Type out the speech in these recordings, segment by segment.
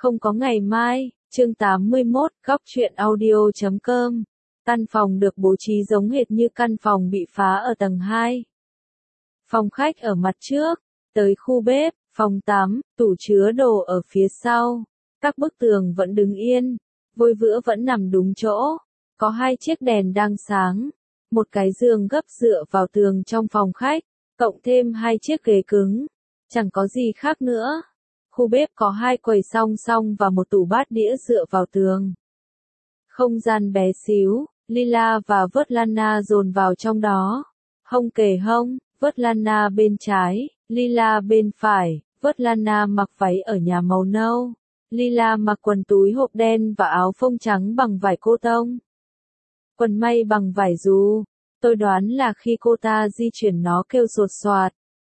Không có ngày mai, chương 81, góc truyện audio.com. Căn phòng được bố trí giống hệt như căn phòng bị phá ở tầng 2. Phòng khách ở mặt trước, tới khu bếp, phòng tắm, tủ chứa đồ ở phía sau. Các bức tường vẫn đứng yên, vôi vữa vẫn nằm đúng chỗ. Có 2 chiếc đèn đang sáng, một cái giường gấp dựa vào tường trong phòng khách, cộng thêm 2 chiếc ghế cứng. Chẳng có gì khác nữa. Khu bếp có 2 quầy song song và một tủ bát đĩa dựa vào tường. Không gian bé xíu, Lila và Svetlana dồn vào trong đó. Hông kề hông, Svetlana bên trái, Lila bên phải. Svetlana mặc váy ở nhà màu nâu. Lila mặc quần túi hộp đen và áo phông trắng bằng vải cô tông. Quần may bằng vải dù. Tôi đoán là khi cô ta di chuyển nó kêu sột soạt.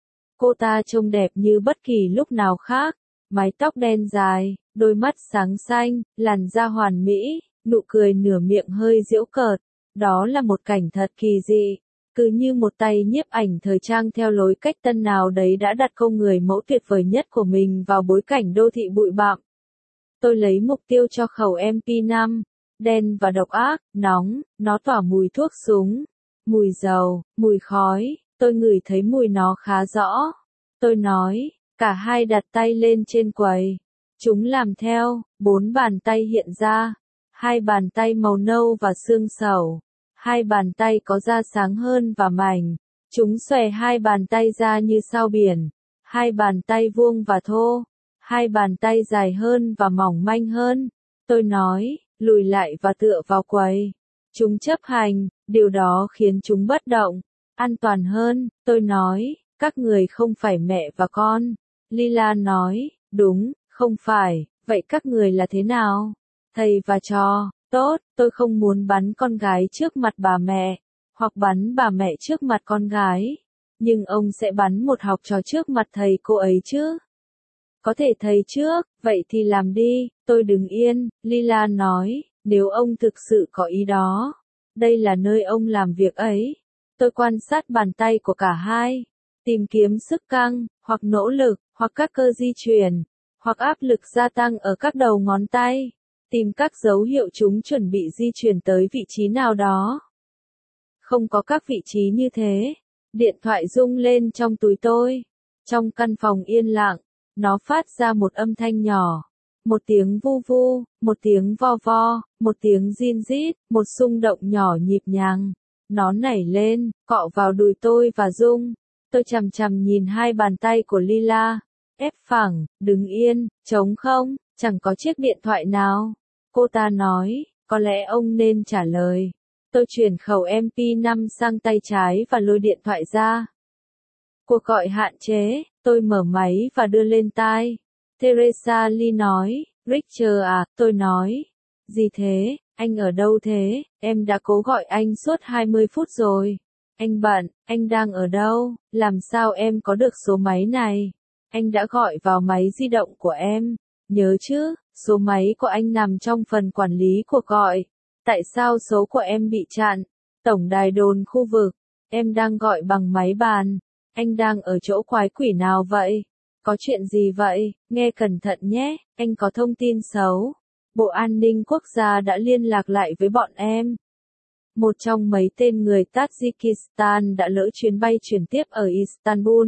Cô ta trông đẹp như bất kỳ lúc nào khác. Mái tóc đen dài, đôi mắt sáng xanh, làn da hoàn mỹ, nụ cười nửa miệng hơi giễu cợt. Đó là một cảnh thật kỳ dị. Cứ như một tay nhiếp ảnh thời trang theo lối cách tân nào đấy đã đặt cô người mẫu tuyệt vời nhất của mình vào bối cảnh đô thị bụi bặm. Tôi lấy mục tiêu cho khẩu MP5, đen và độc ác, nóng, nó tỏa mùi thuốc súng, mùi dầu, mùi khói, tôi ngửi thấy mùi nó khá rõ. Tôi nói, cả hai đặt tay lên trên quầy. Chúng làm theo, 4 bàn tay hiện ra, 2 bàn tay màu nâu và xương sầu, 2 bàn tay có da sáng hơn và mảnh. Chúng xòe 2 bàn tay ra như sao biển, 2 bàn tay vuông và thô, 2 bàn tay dài hơn và mỏng manh hơn. Tôi nói, lùi lại và tựa vào quầy. Chúng chấp hành, điều đó khiến chúng bất động. An toàn hơn, tôi nói, các người không phải mẹ và con. Lila nói, đúng, không phải, vậy các người là thế nào? Thầy và trò, tốt, tôi không muốn bắn con gái trước mặt bà mẹ, hoặc bắn bà mẹ trước mặt con gái. Nhưng ông sẽ bắn một học trò trước mặt thầy cô ấy chứ? Có thể thầy trước, vậy thì làm đi, tôi đứng yên, Lila nói, nếu ông thực sự có ý đó. Đây là nơi ông làm việc ấy. Tôi quan sát bàn tay của cả hai. Tìm kiếm sức căng, hoặc nỗ lực, hoặc các cơ di chuyển, hoặc áp lực gia tăng ở các đầu ngón tay. Tìm các dấu hiệu chúng chuẩn bị di chuyển tới vị trí nào đó. Không có các vị trí như thế. Điện thoại rung lên trong túi tôi. Trong căn phòng yên lặng, nó phát ra một âm thanh nhỏ. Một tiếng vu vu, một tiếng vo vo, một tiếng rin rít, một xung động nhỏ nhịp nhàng. Nó nảy lên, cọ vào đùi tôi và rung. Tôi chằm chằm nhìn 2 bàn tay của Lila. Ép phẳng, đứng yên, trống không, chẳng có chiếc điện thoại nào. Cô ta nói, có lẽ ông nên trả lời. Tôi chuyển khẩu MP5 sang tay trái và lôi điện thoại ra. Cuộc gọi hạn chế, tôi mở máy và đưa lên tai. Teresa Lee nói, Richard à, tôi nói. Gì thế, anh ở đâu thế, em đã cố gọi anh suốt 20 phút rồi. Anh bận, anh đang ở đâu, làm sao em có được số máy này? Anh đã gọi vào máy di động của em. Nhớ chứ, số máy của anh nằm trong phần quản lý cuộc gọi. Tại sao số của em bị chặn? Tổng đài đồn khu vực. Em đang gọi bằng máy bàn. Anh đang ở chỗ quái quỷ nào vậy? Có chuyện gì vậy? Nghe cẩn thận nhé, anh có thông tin xấu. Bộ An ninh Quốc gia đã liên lạc lại với bọn em. Một trong mấy tên người Tajikistan đã lỡ chuyến bay chuyển tiếp ở Istanbul.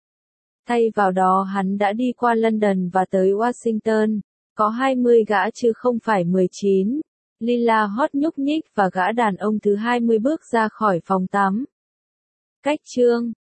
Thay vào đó hắn đã đi qua London và tới Washington. Có 20 gã chứ không phải 19. Lila hót nhúc nhích và gã đàn ông thứ 20 bước ra khỏi phòng tắm. Cách chương